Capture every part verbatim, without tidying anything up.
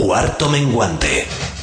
Cuarto Menguante.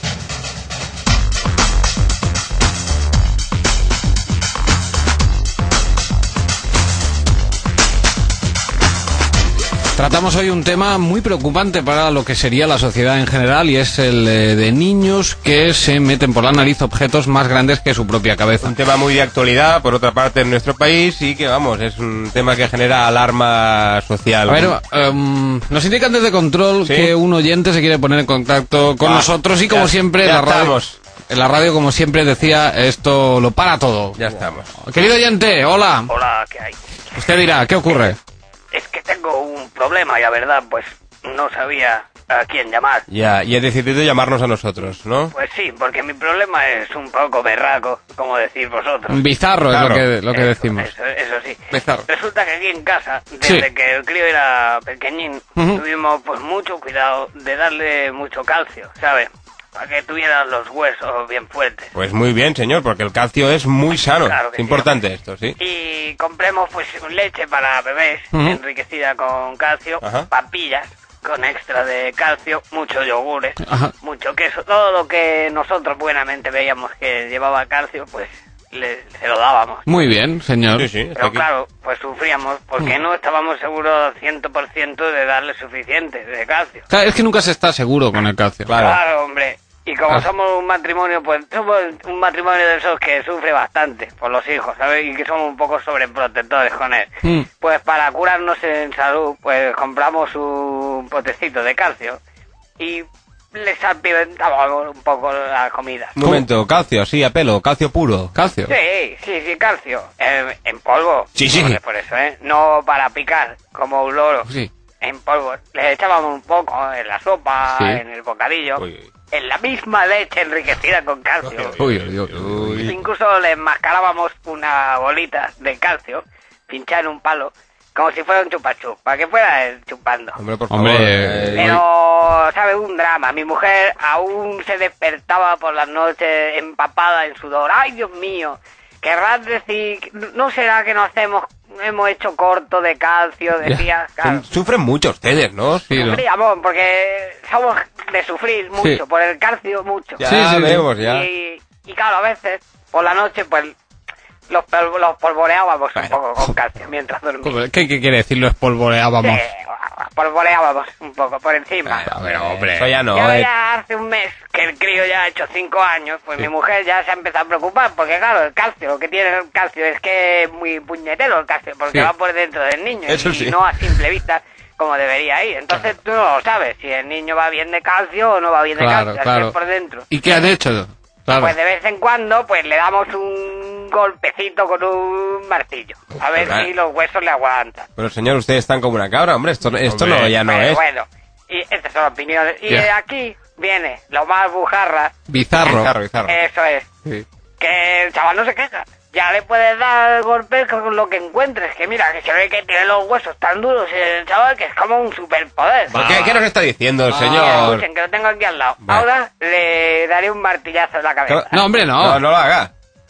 Tratamos hoy un tema muy preocupante para lo que sería la sociedad en general, y es el eh, de niños que se meten por la nariz objetos más grandes que su propia cabeza. Un tema muy de actualidad, por otra parte, en nuestro país, y que, vamos, es un tema que genera alarma social. A ver, um, nos indican desde Control, ¿sí?, que un oyente se quiere poner en contacto con ah, nosotros, y como ya, siempre, ya la radio, estamos. en la radio, como siempre decía, esto lo para todo. Ya estamos. Querido oyente, hola. Hola, ¿qué hay? Usted dirá, ¿qué ocurre? Es que tengo un problema y la verdad, pues no sabía a quién llamar. Ya, y he decidido llamarnos a nosotros, ¿no? Pues sí, porque mi problema es un poco berraco, como decís vosotros. Bizarro, claro, es lo que, lo que eso, decimos. Eso, eso sí. Bizarro. Resulta que aquí en casa, desde sí. que el crío era pequeñín, uh-huh. tuvimos pues mucho cuidado de darle mucho calcio, ¿sabes? Para que tuvieran los huesos bien fuertes. Pues muy bien, señor, porque el calcio es muy sano. Claro que es importante sí, esto, ¿sí? Y compremos pues leche para bebés, uh-huh. enriquecida con calcio, uh-huh. papillas con extra de calcio, muchos yogures, uh-huh. mucho queso, todo lo que nosotros buenamente veíamos que llevaba calcio, pues le, se lo dábamos. Muy bien, señor. Sí, sí, Pero aquí. claro, pues sufríamos porque uh-huh. no estábamos seguros al cien por ciento de darle suficiente de calcio. Claro, es que nunca se está seguro con el calcio. Claro, claro hombre. Y como ah. somos un matrimonio, pues somos un matrimonio de esos que sufre bastante por los hijos, ¿sabes? Y que somos un poco sobreprotectores con él. Mm. Pues para curarnos en salud, pues compramos un potecito de calcio y le salpimentábamos un poco la comida. Un momento, calcio, así a pelo, calcio puro. ¿Calcio? Sí, sí, sí, calcio. Eh, en polvo. Sí, sí. No, por eso, ¿eh? No para picar, como un loro. Sí. En polvo. Le echábamos un poco en la sopa, sí. en el bocadillo. Uy. En la misma leche enriquecida con calcio. Uy, uy, uy, uy. Incluso le enmascarábamos una bolita de calcio, pinchada en un palo, como si fuera un chupachú, para que fuera él chupando. Hombre, por favor. Hombre, pero, ¿sabes? Un drama. Mi mujer aún se despertaba por las noches empapada en sudor. ¡Ay, Dios mío! Querrás decir, ¿no será que nos hacemos, hemos hecho corto de calcio? Decía, claro. Sufren mucho ustedes, ¿no? Sí, sufríamos, porque somos de sufrir mucho, sí. por el calcio mucho. Ya, sí, sí, vemos, ya. Y, y claro, a veces, por la noche, pues, los, los polvoreábamos bueno. un poco con calcio mientras dormíamos. ¿Qué, ¿Qué quiere decir lo espolvoreábamos? Sí, polvoreábamos un poco por encima. A ver, hombre. Eso ya no. Ya, eh. ya hace un mes que el crío ya ha hecho cinco años, pues sí. mi mujer ya se ha empezado a preocupar, porque claro, el calcio, lo que tiene el calcio es que es muy puñetero el calcio, porque sí. va por dentro del niño Eso y sí. no a simple vista como debería ir. Entonces tú no lo sabes si el niño va bien de calcio o no va bien de claro, calcio, claro. así es por dentro. ¿Y qué han hecho? Claro. Pues de vez en cuando pues le damos un golpecito con un martillo, a ver claro. si los huesos le aguantan. Pero señor, ustedes están como una cabra, hombre, esto, esto hombre. no ya no bueno, es. Bueno, y estas son opiniones. Y yeah. aquí viene lo más bujarra. Bizarro. Bizarro, bizarro. Eso es. Sí. Que el chaval no se queja. Ya le puedes dar golpes con lo que encuentres. Que mira, que se ve que tiene los huesos tan duros el chaval que es como un superpoder. ¿Qué, ¿Qué nos está diciendo el Ah, señor? Escuchen, que lo tengo aquí al lado. Vale. Ahora le daré un martillazo en la cabeza. No, hombre, no. No, no lo haga.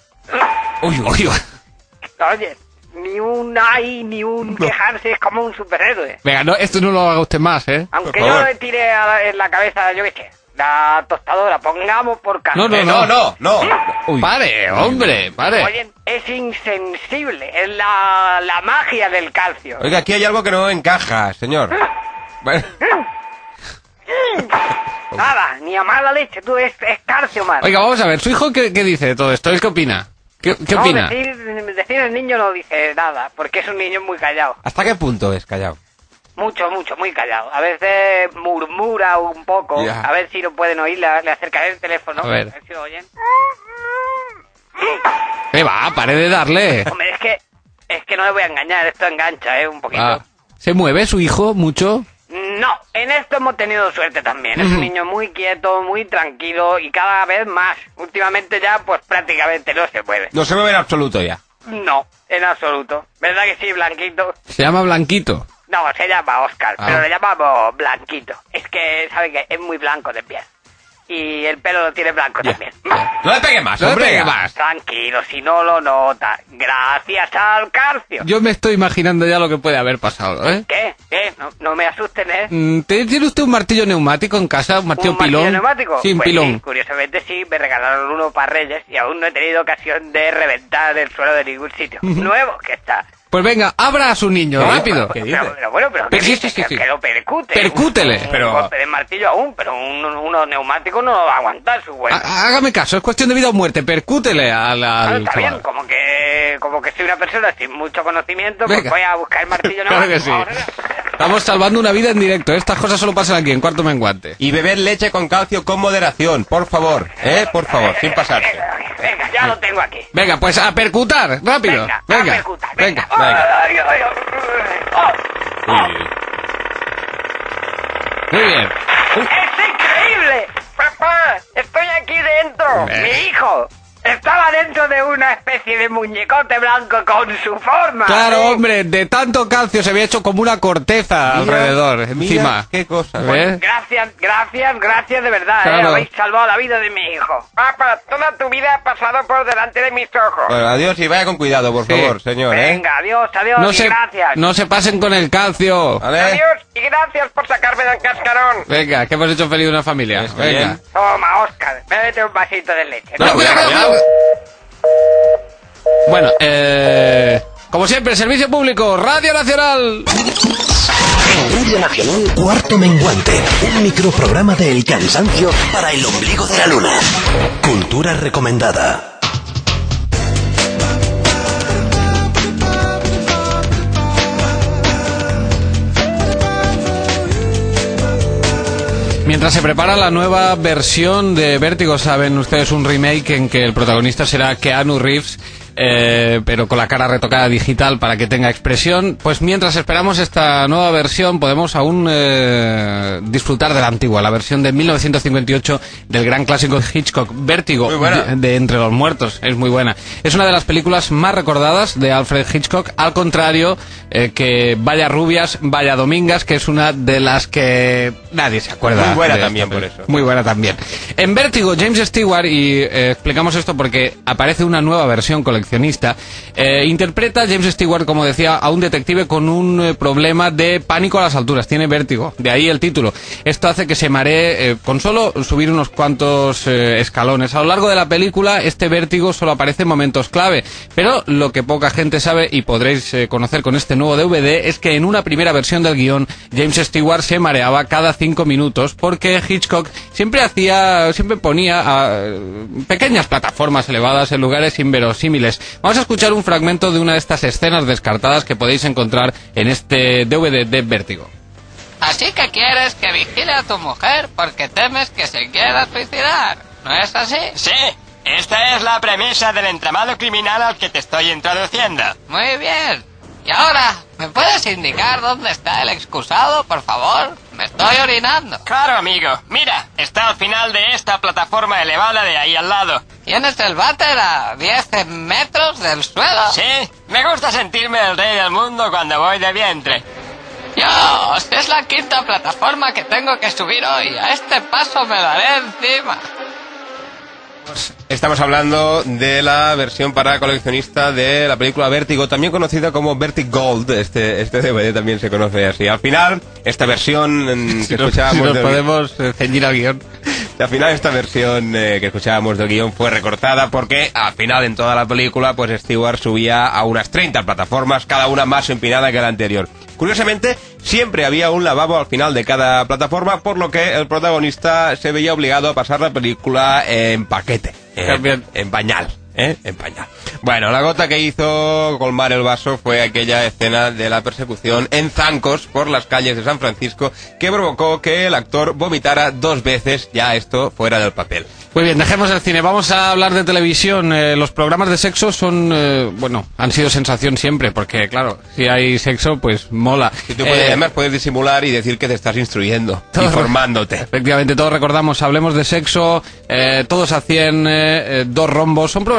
Uy, uy, uy. Oye, ni un ay, ni un quejarse, es como un superhéroe. Venga, no, esto no lo haga usted más, ¿eh? Aunque yo le tire a la, en la cabeza, yo qué sé, la tostadora, pongamos por caso. No, no, Eh, no, no, no. Uy. Pare, hombre, pare. Oye, es insensible, es la, la magia del calcio. Oiga, aquí hay algo que no encaja, señor. Bueno. Nada, ni a mala leche, tú es, es calcio, man. Oiga, vamos a ver, ¿su hijo qué, qué dice de todo esto? ¿Qué opina? ¿Qué, qué no, opina? Decir, decir el niño no dice nada, porque es un niño muy callado. ¿Hasta qué punto es callado? Mucho, mucho, muy callado. A veces murmura un poco, yeah. a ver si lo pueden oír, le, le acercaré el teléfono, a ver, a ver si lo oyen. ¿Qué va? Pare de darle. Hombre, es que, es que no le voy a engañar, esto engancha, ¿eh? Un poquito. Ah. ¿Se mueve su hijo mucho? No, en esto hemos tenido suerte también. Es un niño muy quieto, muy tranquilo y cada vez más. Últimamente ya, pues prácticamente no se mueve. No se mueve en absoluto ya. No, en absoluto. ¿Verdad que sí, Blanquito? Se llama Blanquito. No, se llama Oscar, ah. pero le llamamos Blanquito. Es que, ¿sabe qué? Es muy blanco de piel. y el pelo lo tiene blanco ya. también. No le pegue más, no hombre. le pegue más. Tranquilo, si no lo nota. Gracias al calcio. Yo me estoy imaginando ya lo que puede haber pasado, ¿eh? ¿Qué? ¿Qué? No, no me asusten, ¿eh? Mm, ¿Tiene usted un martillo neumático en casa? ¿Un martillo ¿Un pilón? martillo neumático? Sí, un pues pilón. Sí, curiosamente sí, me regalaron uno para Reyes y aún no he tenido ocasión de reventar el suelo de ningún sitio. Nuevo que está. Pues venga, abra a su niño, ¿Qué? rápido. ¿Qué Pero, dice? pero bueno, pero, Pero ¿qué sí, dice? sí, sí, que, sí. que lo percute. Percútele. Un, Pero- un golpe de martillo aún, pero un, uno neumático no lo va a aguantar su vuelo. Há- Hágame caso, es cuestión de vida o muerte. Percútele al, al Claro, está chaval. bien, como que, como que soy una persona sin mucho conocimiento, Venga. pues voy a buscar el martillo Claro neumático. que sí. Ahora. Estamos salvando una vida en directo. Estas cosas solo pasan aquí, en Cuarto Menguante. Y beber leche con calcio con moderación, por favor, ¿eh? Por favor, sin pasarse. Venga, venga, ya lo tengo aquí. Venga, pues a percutar, rápido. Venga, Venga, a percutar, venga. venga. venga. Ay, ay, ay. Oh, Uy, uy, uy. Muy bien. ¡Es increíble! ¡Papá! ¡Estoy aquí dentro! Eh. ¡Mi hijo! Estaba dentro de una especie de muñecote blanco con su forma. Claro, ¿eh? hombre, de tanto calcio se había hecho como una corteza Mira, alrededor, mira encima. qué cosa. ¿Ves? Gracias, gracias, gracias de verdad, Claro. ¿eh? Habéis salvado la vida de mi hijo. Papá, toda tu vida ha pasado por delante de mis ojos. Bueno, adiós y vaya con cuidado, por Sí. favor, señor, ¿eh? Venga, adiós, adiós No y se, gracias. no se pasen con el calcio. ¿Vale? Adiós y gracias por sacarme del cascarón. Venga, que hemos hecho feliz una familia. Está Venga. bien. Toma, Oscar, bébete un vasito de leche. No, No, cuidado, cuidado, cuidado. Bueno, eh, como siempre, servicio público, Radio Nacional. Radio Nacional, Cuarto Menguante, un microprograma de El Cansancio para el ombligo de la luna. Cultura recomendada. Mientras se prepara la nueva versión de Vértigo, saben ustedes, un remake en que el protagonista será Keanu Reeves, eh, pero con la cara retocada digital para que tenga expresión. Pues mientras esperamos esta nueva versión, podemos aún eh, disfrutar de la antigua, la versión de mil novecientos cincuenta y ocho del gran clásico de Hitchcock, Vértigo, Muy buena. de, de Entre los Muertos. Es muy buena. Es una de las películas más recordadas de Alfred Hitchcock, al contrario eh, que Vaya Rubias, Vaya Domingas, que es una de las que nadie se acuerda. Muy buena de esta también, por peli. eso. Muy buena también. En Vértigo, James Stewart, y eh, explicamos esto porque aparece una nueva versión coleccionista, eh, interpreta James Stewart, como decía, a un detective con un eh, problema de pánico a las alturas. Tiene vértigo, de ahí el título. Esto hace que se maree eh, con solo subir unos cuantos eh, escalones. A lo largo de la película, este vértigo solo aparece en momentos clave, pero lo que poca gente sabe, y podréis eh, conocer con este nuevo D V D, es que en una primera versión del guión, James Stewart se mareaba cada cinco minutos porque Hitchcock siempre hacía, siempre ponía uh, pequeñas plataformas elevadas en lugares inverosímiles. Vamos a escuchar un fragmento de una de estas escenas descartadas que podéis encontrar en este D V D de Vértigo. Así que quieres que vigile a tu mujer porque temes que se quiera suicidar, ¿no es así? Sí, esta es la premisa del entramado criminal al que te estoy introduciendo. Muy bien. Y ahora, ¿me puedes indicar dónde está el excusado, por favor? Me estoy orinando. Claro, amigo. Mira, está al final de esta plataforma elevada de ahí al lado. ¿Tienes el váter a diez metros del suelo? Sí, me gusta sentirme el rey del mundo cuando voy de vientre. Dios, es la quinta plataforma que tengo que subir hoy. A este paso me daré encima. Estamos hablando de la versión para coleccionista de la película Vértigo, también conocida como Vertigold. Este, este D V D también se conoce así. Al final, esta versión en que escuchábamos... Si nos del- podemos eh, ceñir al guión. Al final esta versión eh, que escuchábamos del guión fue recortada porque al final en toda la película pues Stewart subía a unas treinta plataformas, cada una más empinada que la anterior. Curiosamente, siempre había un lavabo al final de cada plataforma, por lo que el protagonista se veía obligado a pasar la película en paquete, También. en, en pañal. ¿Eh? En pañal. Bueno, la gota que hizo colmar el vaso fue aquella escena de la persecución en zancos por las calles de San Francisco que provocó que el actor vomitara dos veces, ya esto fuera del papel. Muy bien, dejemos el cine. Vamos a hablar de televisión. Eh, los programas de sexo son, eh, bueno, han sido sensación siempre, porque claro, si hay sexo, pues mola. Y tú puedes, Eh, además puedes disimular y decir que te estás instruyendo, Todo- informándote. Efectivamente, todos recordamos, hablemos de sexo, eh, todos a cien, eh, eh, dos rombos. Son programas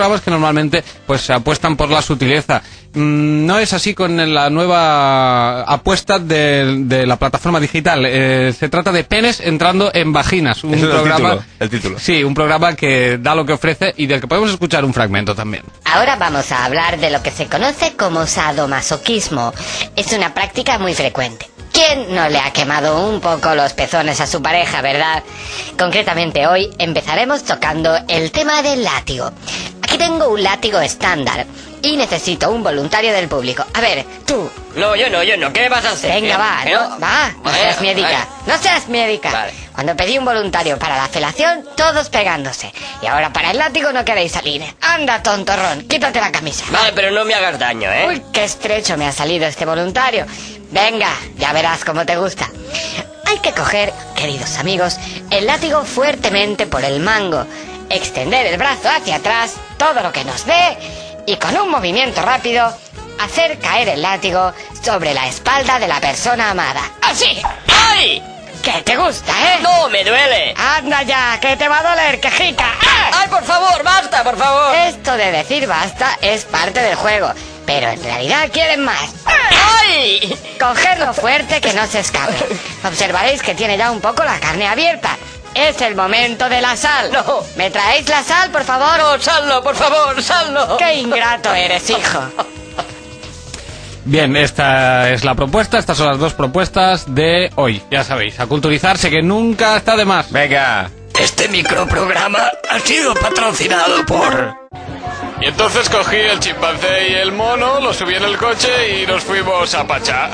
programas que normalmente pues apuestan por la sutileza. Mm, no es así con la nueva apuesta de, de la plataforma digital. Eh, se trata de penes entrando en vaginas. Un Eso es programa, el título, el título. Sí, un programa que da lo que ofrece y del que podemos escuchar un fragmento también. Ahora vamos a hablar de lo que se conoce como sadomasoquismo. Es una práctica muy frecuente. ¿Quién no le ha quemado un poco los pezones a su pareja, verdad? Concretamente hoy empezaremos tocando el tema del látigo. Aquí tengo un látigo estándar y necesito un voluntario del público. A ver, tú. No, yo no, yo no. ¿Qué me vas a hacer? Venga, va, ¿Eh? ¿no? Va, no Vale, seas miedica. vale. No seas miedica. Vale. Cuando pedí un voluntario para la felación, todos pegándose. Y ahora para el látigo no queréis salir. Anda, tontorrón, quítate la camisa. Vale, pero no me hagas daño, ¿eh? Uy, qué estrecho me ha salido este voluntario. Venga, ya verás cómo te gusta. Hay que coger, queridos amigos, el látigo fuertemente por el mango, extender el brazo hacia atrás, todo lo que nos dé, y con un movimiento rápido, hacer caer el látigo sobre la espalda de la persona amada. ¡Así! ¡Ay! ¿Qué te gusta, eh? ¡No, me duele! ¡Anda ya, que te va a doler, quejica! ¡Ah! ¡Ay, por favor, basta, por favor! Esto de decir basta es parte del juego, pero en realidad quieren más. ¡Ay! Cogerlo fuerte que no se escape. Observaréis que tiene ya un poco la carne abierta. Es el momento de la sal. No. ¿Me traéis la sal, por favor? No, sallo, por favor, sallo. ¡Qué ingrato eres, hijo! Bien, esta es la propuesta, estas son las dos propuestas de hoy. Ya sabéis, a culturizarse, que nunca está de más. Venga. Este microprograma ha sido patrocinado por... Y entonces cogí el chimpancé y el mono, los subí en el coche y nos fuimos a Pachá.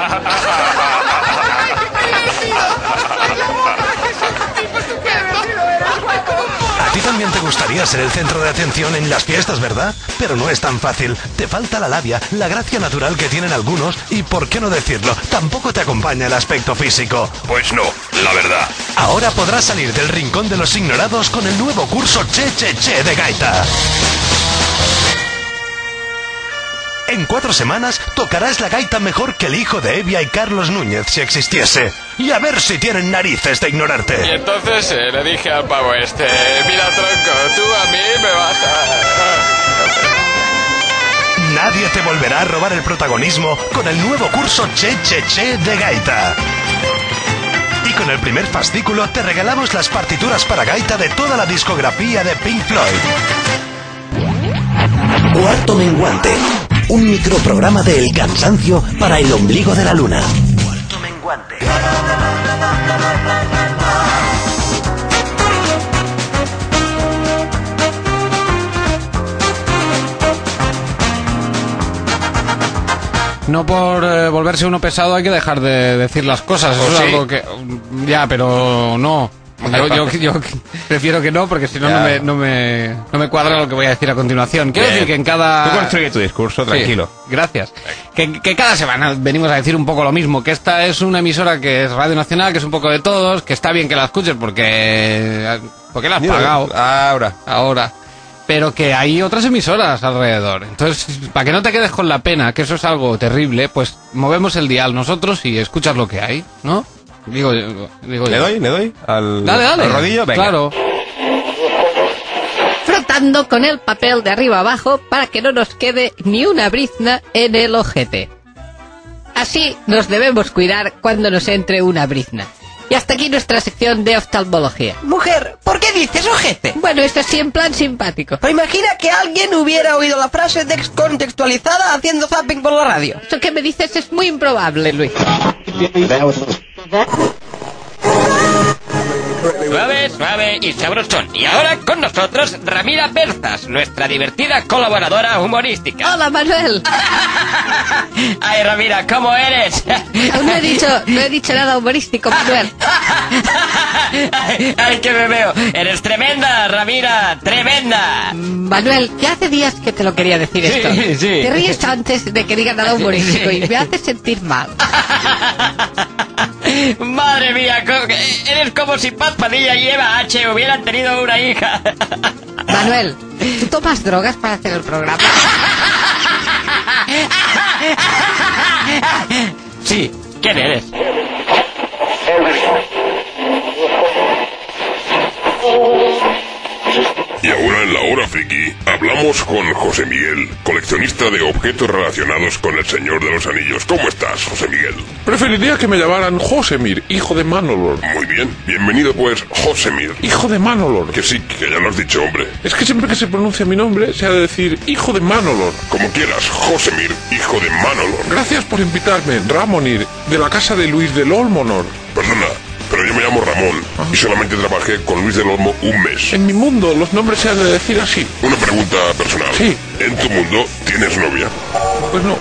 A ti también te gustaría ser el centro de atención en las fiestas, ¿verdad? Pero no es tan fácil. Te falta la labia, la gracia natural que tienen algunos y, por qué no decirlo, tampoco te acompaña el aspecto físico. Pues no, la verdad. Ahora podrás salir del rincón de los ignorados con el nuevo curso Che Che Che de gaita. En cuatro semanas tocarás la gaita mejor que el hijo de Evia y Carlos Núñez si existiese. Y a ver si tienen narices de Y ignorarte. entonces eh, le dije al pavo este, mira tronco, tú a mí me vas a... Nadie te volverá a robar el protagonismo con el nuevo curso Che Che Che de gaita. Y con el primer fascículo te regalamos las partituras para gaita de toda la discografía de Pink Floyd. Cuarto menguante. Un microprograma de El Cansancio para el ombligo de la luna. Cuarto menguante. No por eh, volverse uno pesado hay que dejar de decir las cosas. Eso ¿Oh, es sí? algo que... Ya, pero no. Yo, yo, yo prefiero que no, porque si no, no me, no, me, no me cuadra lo que voy a decir a continuación. Quiero Bien. decir que en cada... Tú construye tu discurso, Sí, tranquilo. gracias. Que, que cada semana venimos a decir un poco lo mismo, que esta es una emisora que es Radio Nacional, que es un poco de todos, que está bien que la escuches porque... porque la has pagado. Ahora. Ahora. Pero que hay otras emisoras alrededor. Entonces, para que no te quedes con la pena, que eso es algo terrible, pues movemos el dial nosotros y escuchas lo que hay, ¿no? Digo, yo- digo ¿Le yo. doy? ¿Le doy? ¿Al, Dale, dale. al rodillo? Venga. Claro. Frotando con el papel de arriba abajo para que no nos quede ni una brizna en el ojete. Así nos debemos cuidar cuando nos entre una brizna. Y hasta aquí nuestra sección de oftalmología. Mujer, ¿por qué dices ojete? Bueno, esto sí en plan simpático. Pues imagina que alguien hubiera oído la frase descontextualizada haciendo zapping por la radio. Eso que me dices es muy improbable, Luis. Suave, suave y sabrosón. Y ahora con nosotros Ramira Berzas, nuestra divertida colaboradora humorística. Hola, Manuel. Ay, Ramira, ¿cómo eres? Aún no he dicho, no he dicho nada humorístico, Manuel. Ay, ay, que me veo. Eres tremenda, Ramira, tremenda. Manuel, ya hace días que te lo quería decir Sí, esto. sí. Te ríes antes de que diga nada humorístico y me hace sentir mal. Madre mía, co- eres como si Paz Padilla y Eva H hubieran tenido una hija. Manuel, ¿tú tomas drogas para hacer el programa? Sí, ¿quién eres? Y ahora en La Hora Friki hablamos con José Miguel, coleccionista de objetos relacionados con el Señor de los Anillos. ¿Cómo estás, José Miguel? Preferiría que me llamaran Josemir, hijo de Manolor. Muy bien, bienvenido pues, Josemir. Hijo de Manolor. Que sí, que ya lo has dicho, hombre. Es que siempre que se pronuncia mi nombre se ha de decir hijo de Manolor. Como quieras, Josemir, hijo de Manolor. Gracias por invitarme, Ramonir, de la casa de Luis del Olmonor. Perdona, pero yo me llamo Ramón y solamente trabajé con Luis del Olmo un mes. En mi mundo los nombres se han de decir así. Una pregunta personal. Sí. ¿En tu mundo tienes novia? Pues no.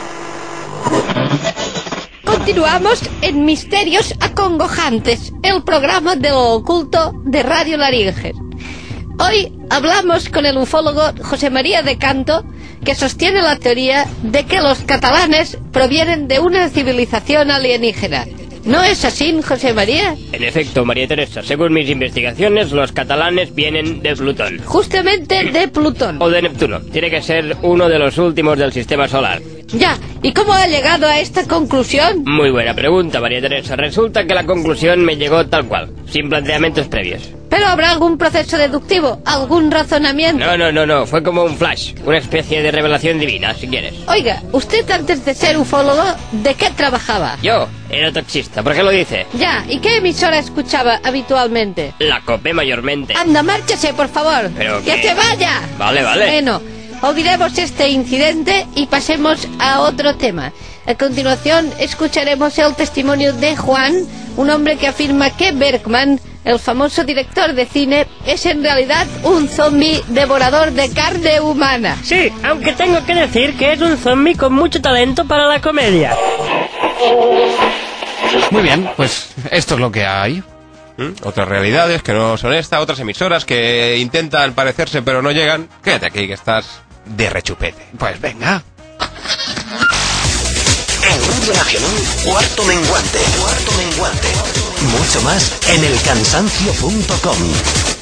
Continuamos en Misterios Acongojantes, el programa de lo oculto de Radio Laringe. Hoy hablamos con el ufólogo José María de Canto, que sostiene la teoría de que los catalanes provienen de una civilización alienígena. ¿No es así, José María? En efecto, María Teresa, según mis investigaciones, los catalanes vienen de Plutón. Justamente de Plutón. O de Neptuno. Tiene que ser uno de los últimos del sistema solar. Ya, ¿y cómo ha llegado a esta conclusión? Muy buena pregunta, María Teresa. Resulta que la conclusión me llegó tal cual, sin planteamientos previos. ¿Pero habrá algún proceso deductivo? ¿Algún razonamiento? No, no, no, no. Fue como un flash. Una especie de revelación divina, si quieres. Oiga, usted antes de ser ufólogo, ¿de qué trabajaba? Yo, era taxista. ¿Por qué lo dice? Ya, ¿y qué emisora escuchaba habitualmente? La COPE mayormente. Anda, márchese, por favor. ¿Pero ¡Que qué? se vaya! Vale, vale. Bueno, olvidemos este incidente y pasemos a otro tema. A continuación, escucharemos el testimonio de Juan, un hombre que afirma que Bergman, el famoso director de cine, es en realidad un zombi devorador de carne humana. Sí, aunque tengo que decir que es un zombi con mucho talento para la comedia. Muy bien, pues esto es lo que hay. ¿Mm? Otras realidades que no son esta, otras emisoras que intentan parecerse pero no llegan. Quédate aquí que estás de rechupete. Pues venga. En Radio Nacional, Cuarto Menguante. Cuarto Menguante. Mucho más en el cansancio punto com.